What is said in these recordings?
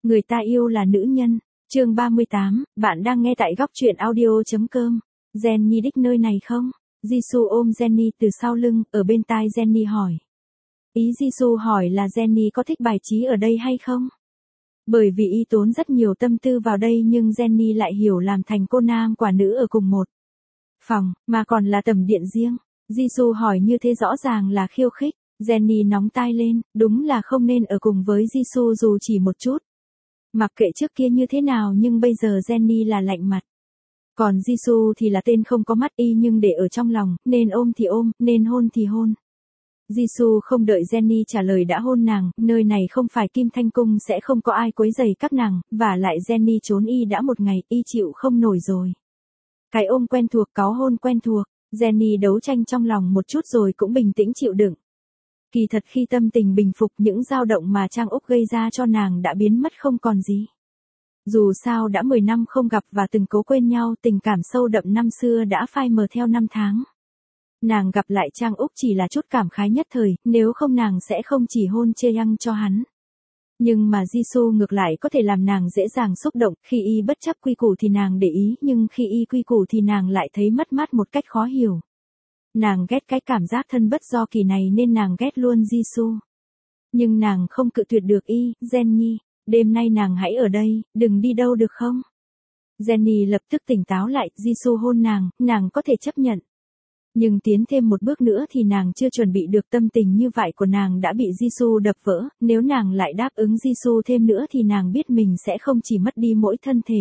Người ta yêu là nữ nhân. Chương 38, bạn đang nghe tại góc truyện audio.com. Jenny đích nơi này không? Jisoo ôm Jenny từ sau lưng, ở bên tai Jenny hỏi. Ý Jisoo hỏi là Jenny có thích bài trí ở đây hay không? Bởi vì y tốn rất nhiều tâm tư vào đây nhưng Jenny lại hiểu làm thành cô nam quả nữ ở cùng một phòng, mà còn là tầm điện riêng. Jisoo hỏi như thế rõ ràng là khiêu khích. Jenny nóng tai lên, đúng là không nên ở cùng với Jisoo dù chỉ một chút. Mặc kệ trước kia như thế nào nhưng bây giờ Jenny là lạnh mặt. Còn Jisoo thì là tên không có mắt y nhưng để ở trong lòng, nên ôm thì ôm, nên hôn thì hôn. Jisoo không đợi Jenny trả lời đã hôn nàng, nơi này không phải Kim Thanh Cung sẽ không có ai quấy rầy các nàng, và lại Jenny trốn y đã một ngày, y chịu không nổi rồi. Cái ôm quen thuộc, cáu hôn quen thuộc, Jenny đấu tranh trong lòng một chút rồi cũng bình tĩnh chịu đựng. Kỳ thật khi tâm tình bình phục những dao động mà Trang Úc gây ra cho nàng đã biến mất không còn gì. Dù sao đã 10 năm không gặp và từng cố quên nhau, tình cảm sâu đậm năm xưa đã phai mờ theo năm tháng. Nàng gặp lại Trang Úc chỉ là chút cảm khái nhất thời, nếu không nàng sẽ không chỉ hôn Chaeyoung cho hắn. Nhưng mà Jisoo ngược lại có thể làm nàng dễ dàng xúc động, khi y bất chấp quy củ thì nàng để ý, nhưng khi y quy củ thì nàng lại thấy mất mát một cách khó hiểu. Nàng ghét cái cảm giác thân bất do kỳ này nên nàng ghét luôn Jisoo. Nhưng nàng không cự tuyệt được y. Jenny, đêm nay nàng hãy ở đây, đừng đi đâu được không? Jenny lập tức tỉnh táo lại, Jisoo hôn nàng có thể chấp nhận. Nhưng tiến thêm một bước nữa thì nàng chưa chuẩn bị được, tâm tình như vậy của nàng đã bị Jisoo đập vỡ, nếu nàng lại đáp ứng Jisoo thêm nữa thì nàng biết mình sẽ không chỉ mất đi mỗi thân thể.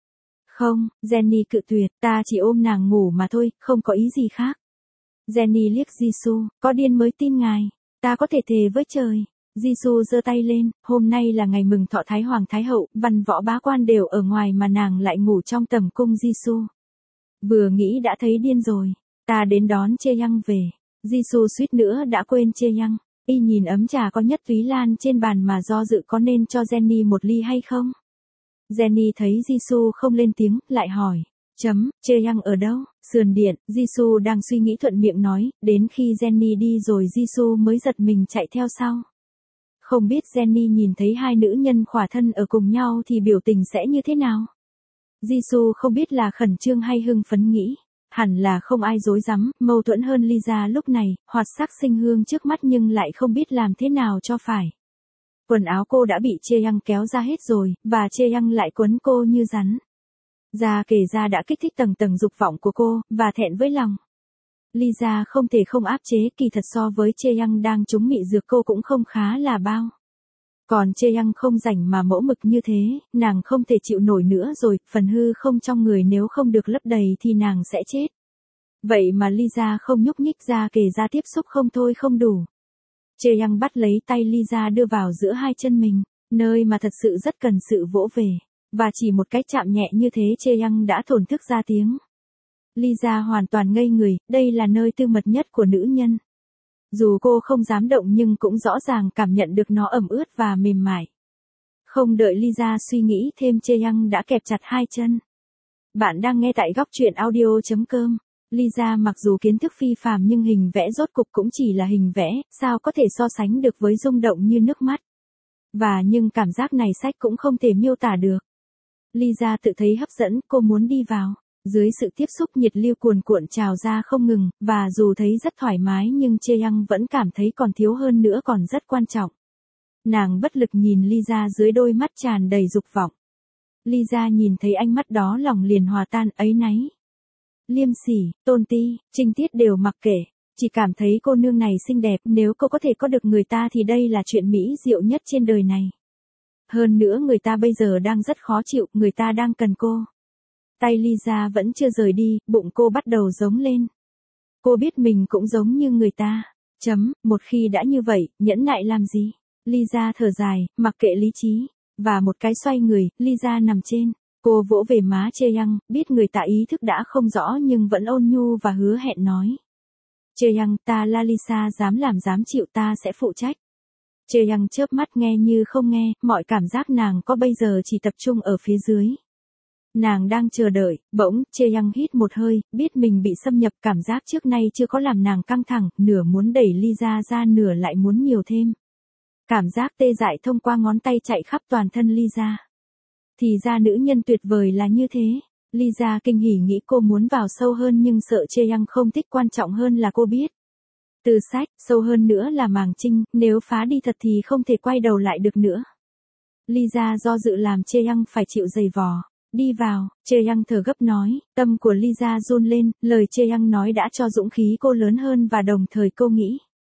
Không, Jenny cự tuyệt, ta chỉ ôm nàng ngủ mà thôi, không có ý gì khác. Jenny liếc Jisoo, có điên mới tin ngài, ta có thể thề với trời. Jisoo giơ tay lên, hôm nay là ngày mừng thọ Thái Hoàng Thái Hậu, văn võ bá quan đều ở ngoài mà nàng lại ngủ trong tầm cung Jisoo. Vừa nghĩ đã thấy điên rồi, ta đến đón Chaeyoung về. Jisoo suýt nữa đã quên Chaeyoung, y nhìn ấm trà có nhất túy lan trên bàn mà do dự có nên cho Jenny một ly hay không. Jenny thấy Jisoo không lên tiếng, lại hỏi. Chaeyoung ở đâu? Sườn điện, Jisoo đang suy nghĩ thuận miệng nói, đến khi Jenny đi rồi Jisoo mới giật mình chạy theo sau. Không biết Jenny nhìn thấy hai nữ nhân khỏa thân ở cùng nhau thì biểu tình sẽ như thế nào? Jisoo không biết là khẩn trương hay hưng phấn nghĩ. Hẳn là không ai dối rắm, mâu thuẫn hơn Lisa lúc này, hoạt sắc sinh hương trước mắt nhưng lại không biết làm thế nào cho phải. Quần áo cô đã bị Chaeyoung kéo ra hết rồi, và Chaeyoung lại quấn cô như rắn. Da kề da đã kích thích tầng tầng dục vọng của cô, và thẹn với lòng. Lisa không thể không áp chế, kỳ thật so với Chaeyoung đang trúng mị dược cô cũng không khá là bao. Còn Chaeyoung không rảnh mà mẫu mực như thế, nàng không thể chịu nổi nữa rồi, phần hư không trong người nếu không được lấp đầy thì nàng sẽ chết. Vậy mà Lisa không nhúc nhích, da kề da tiếp xúc không thôi không đủ. Chaeyoung bắt lấy tay Lisa đưa vào giữa hai chân mình, nơi mà thật sự rất cần sự vỗ về. Và chỉ một cái chạm nhẹ như thế Chaeyoung đã thổn thức ra tiếng. Lisa hoàn toàn ngây người, đây là nơi tư mật nhất của nữ nhân. Dù cô không dám động nhưng cũng rõ ràng cảm nhận được nó ẩm ướt và mềm mại. Không đợi Lisa suy nghĩ thêm Chaeyoung đã kẹp chặt hai chân. Bạn đang nghe tại góc truyện audio.com. Lisa mặc dù kiến thức phi phàm nhưng hình vẽ rốt cục cũng chỉ là hình vẽ, sao có thể so sánh được với rung động như nước mắt. Và nhưng cảm giác này sách cũng không thể miêu tả được. Lisa tự thấy hấp dẫn, cô muốn đi vào. Dưới sự tiếp xúc nhiệt lưu cuồn cuộn trào ra không ngừng, và dù thấy rất thoải mái nhưng Chaeyoung vẫn cảm thấy còn thiếu hơn nữa, còn rất quan trọng. Nàng bất lực nhìn Lisa dưới đôi mắt tràn đầy dục vọng. Lisa nhìn thấy ánh mắt đó lòng liền hòa tan, áy náy. Liêm sỉ, tôn ti, trinh tiết đều mặc kệ. Chỉ cảm thấy cô nương này xinh đẹp, nếu cô có thể có được người ta thì đây là chuyện mỹ diệu nhất trên đời này. Hơn nữa người ta bây giờ đang rất khó chịu, người ta đang cần cô. Tay Lisa vẫn chưa rời đi, bụng cô bắt đầu giống lên. Cô biết mình cũng giống như người ta. Một khi đã như vậy, nhẫn nại làm gì? Lisa thở dài, mặc kệ lý trí. Và một cái xoay người, Lisa nằm trên. Cô vỗ về má Chaeyoung, biết người ta ý thức đã không rõ nhưng vẫn ôn nhu và hứa hẹn nói. Chaeyoung, ta là Lisa, dám làm dám chịu, ta sẽ phụ trách. Chaeyoung chớp mắt nghe như không nghe, mọi cảm giác nàng có bây giờ chỉ tập trung ở phía dưới. Nàng đang chờ đợi, bỗng, Chaeyoung hít một hơi, biết mình bị xâm nhập, cảm giác trước nay chưa có làm nàng căng thẳng, nửa muốn đẩy Lisa ra nửa lại muốn nhiều thêm. Cảm giác tê dại thông qua ngón tay chạy khắp toàn thân Lisa. Thì ra nữ nhân tuyệt vời là như thế. Lisa kinh hỉ nghĩ cô muốn vào sâu hơn nhưng sợ Chae Young không thích, quan trọng hơn là cô biết. Từ sách, sâu hơn nữa là màng trinh, nếu phá đi thật thì không thể quay đầu lại được nữa. Lisa do dự làm Chae Young phải chịu giày vò. Đi vào, Chae Young thở gấp nói, tâm của Lisa run lên, lời Chae Young nói đã cho dũng khí cô lớn hơn và đồng thời cô nghĩ.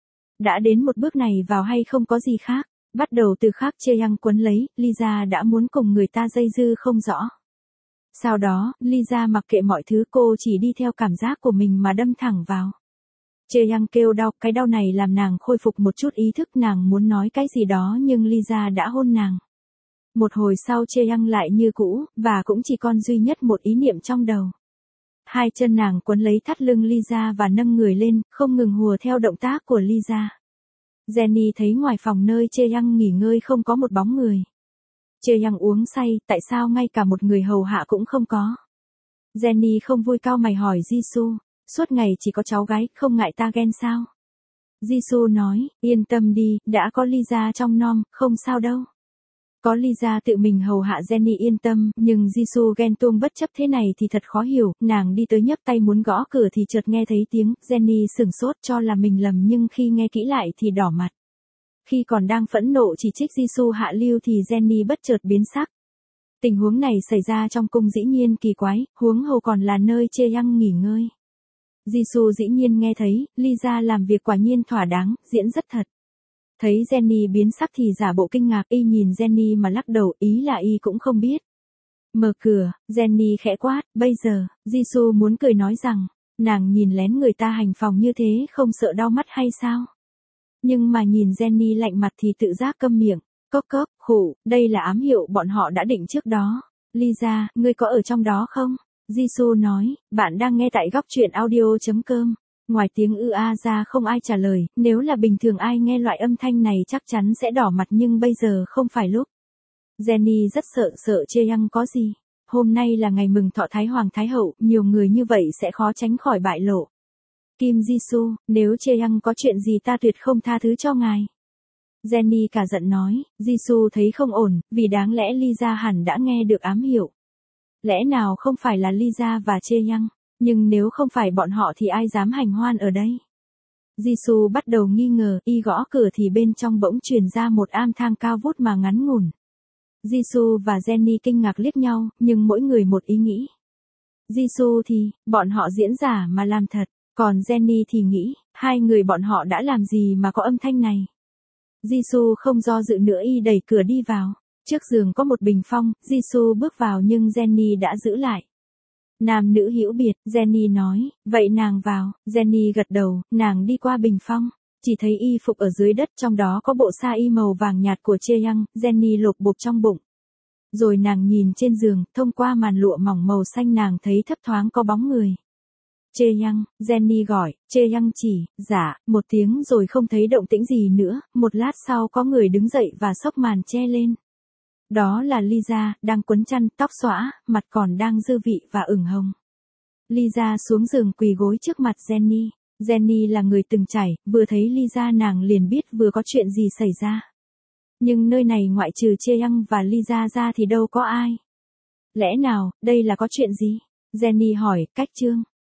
Đã đến một bước này vào hay không có gì khác, bắt đầu từ khác Chae Young quấn lấy, Lisa đã muốn cùng người ta dây dưa không rõ. Sau đó, Lisa mặc kệ mọi thứ, cô chỉ đi theo cảm giác của mình mà đâm thẳng vào. Chae Young kêu đau, cái đau này làm nàng khôi phục một chút ý thức, nàng muốn nói cái gì đó nhưng Lisa đã hôn nàng. Một hồi sau Chae Young lại như cũ, và cũng chỉ còn duy nhất một ý niệm trong đầu. Hai chân nàng quấn lấy thắt lưng Lisa và nâng người lên, không ngừng hùa theo động tác của Lisa. Jenny thấy ngoài phòng nơi Chae Young nghỉ ngơi không có một bóng người. Chae Young uống say, tại sao ngay cả một người hầu hạ cũng không có? Jenny không vui cau mày hỏi Jisoo, suốt ngày chỉ có cháu gái, không ngại ta ghen sao? Jisoo nói, yên tâm đi, đã có Lisa trong nom, không sao đâu. Có Lisa tự mình hầu hạ Jenny yên tâm, nhưng Jisoo ghen tuông bất chấp thế này thì thật khó hiểu, nàng đi tới nhấc tay muốn gõ cửa thì chợt nghe thấy tiếng, Jenny sửng sốt cho là mình lầm nhưng khi nghe kỹ lại thì đỏ mặt. Khi còn đang phẫn nộ chỉ trích Jisoo hạ lưu thì Jenny bất chợt biến sắc. Tình huống này xảy ra trong cung dĩ nhiên kỳ quái, huống hồ còn là nơi Chae Young nghỉ ngơi. Jisoo dĩ nhiên nghe thấy, Lisa làm việc quả nhiên thỏa đáng, diễn rất thật. Thấy Jenny biến sắc thì giả bộ kinh ngạc, y nhìn Jenny mà lắc đầu, ý là y cũng không biết. Mở cửa, Jenny khẽ quát, bây giờ, Jisoo muốn cười nói rằng, nàng nhìn lén người ta hành phòng như thế không sợ đau mắt hay sao? Nhưng mà nhìn Jenny lạnh mặt thì tự giác câm miệng, cốc cốc, khụ, đây là ám hiệu bọn họ đã định trước đó. Lisa, ngươi có ở trong đó không? Jisoo nói, bạn đang nghe tại góc truyện audio.com. Ngoài tiếng ư a ra không ai trả lời, nếu là bình thường ai nghe loại âm thanh này chắc chắn sẽ đỏ mặt nhưng bây giờ không phải lúc. Jenny rất sợ Chae Young có gì. Hôm nay là ngày mừng thọ Thái Hoàng Thái Hậu, nhiều người như vậy sẽ khó tránh khỏi bại lộ. Kim Jisoo, nếu Chae Young có chuyện gì ta tuyệt không tha thứ cho ngài. Jenny cả giận nói, Jisoo thấy không ổn, vì đáng lẽ Lisa hẳn đã nghe được ám hiệu. Lẽ nào không phải là Lisa và Chae Young? Nhưng nếu không phải bọn họ thì ai dám hành hoan ở đây? Jisoo bắt đầu nghi ngờ, y gõ cửa thì bên trong bỗng truyền ra một am thang cao vút mà ngắn ngủn. Jisoo và Jenny kinh ngạc liếc nhau, nhưng mỗi người một ý nghĩ. Jisoo thì, bọn họ diễn giả mà làm thật, còn Jenny thì nghĩ, hai người bọn họ đã làm gì mà có âm thanh này. Jisoo không do dự nữa y đẩy cửa đi vào. Trước giường có một bình phong, Jisoo bước vào nhưng Jenny đã giữ lại. Nam nữ hữu biệt, Jenny nói, vậy nàng vào, Jenny gật đầu, nàng đi qua bình phong, chỉ thấy y phục ở dưới đất trong đó có bộ sa y màu vàng nhạt của Chae Young, Jenny lột bột trong bụng. Rồi nàng nhìn trên giường, thông qua màn lụa mỏng màu xanh nàng thấy thấp thoáng có bóng người. Chae Young, Jenny gọi, Chae Young chỉ, dạ, một tiếng rồi không thấy động tĩnh gì nữa, một lát sau có người đứng dậy và xốc màn che lên. Đó là Lisa, đang quấn chăn, tóc xõa, mặt còn đang dư vị và ửng hồng. Lisa xuống giường quỳ gối trước mặt Jenny. Jenny là người từng trải, vừa thấy Lisa nàng liền biết vừa có chuyện gì xảy ra. Nhưng nơi này ngoại trừ Chae Young và Lisa ra thì đâu có ai. Lẽ nào, đây là có chuyện gì? Jenny hỏi, cách chương.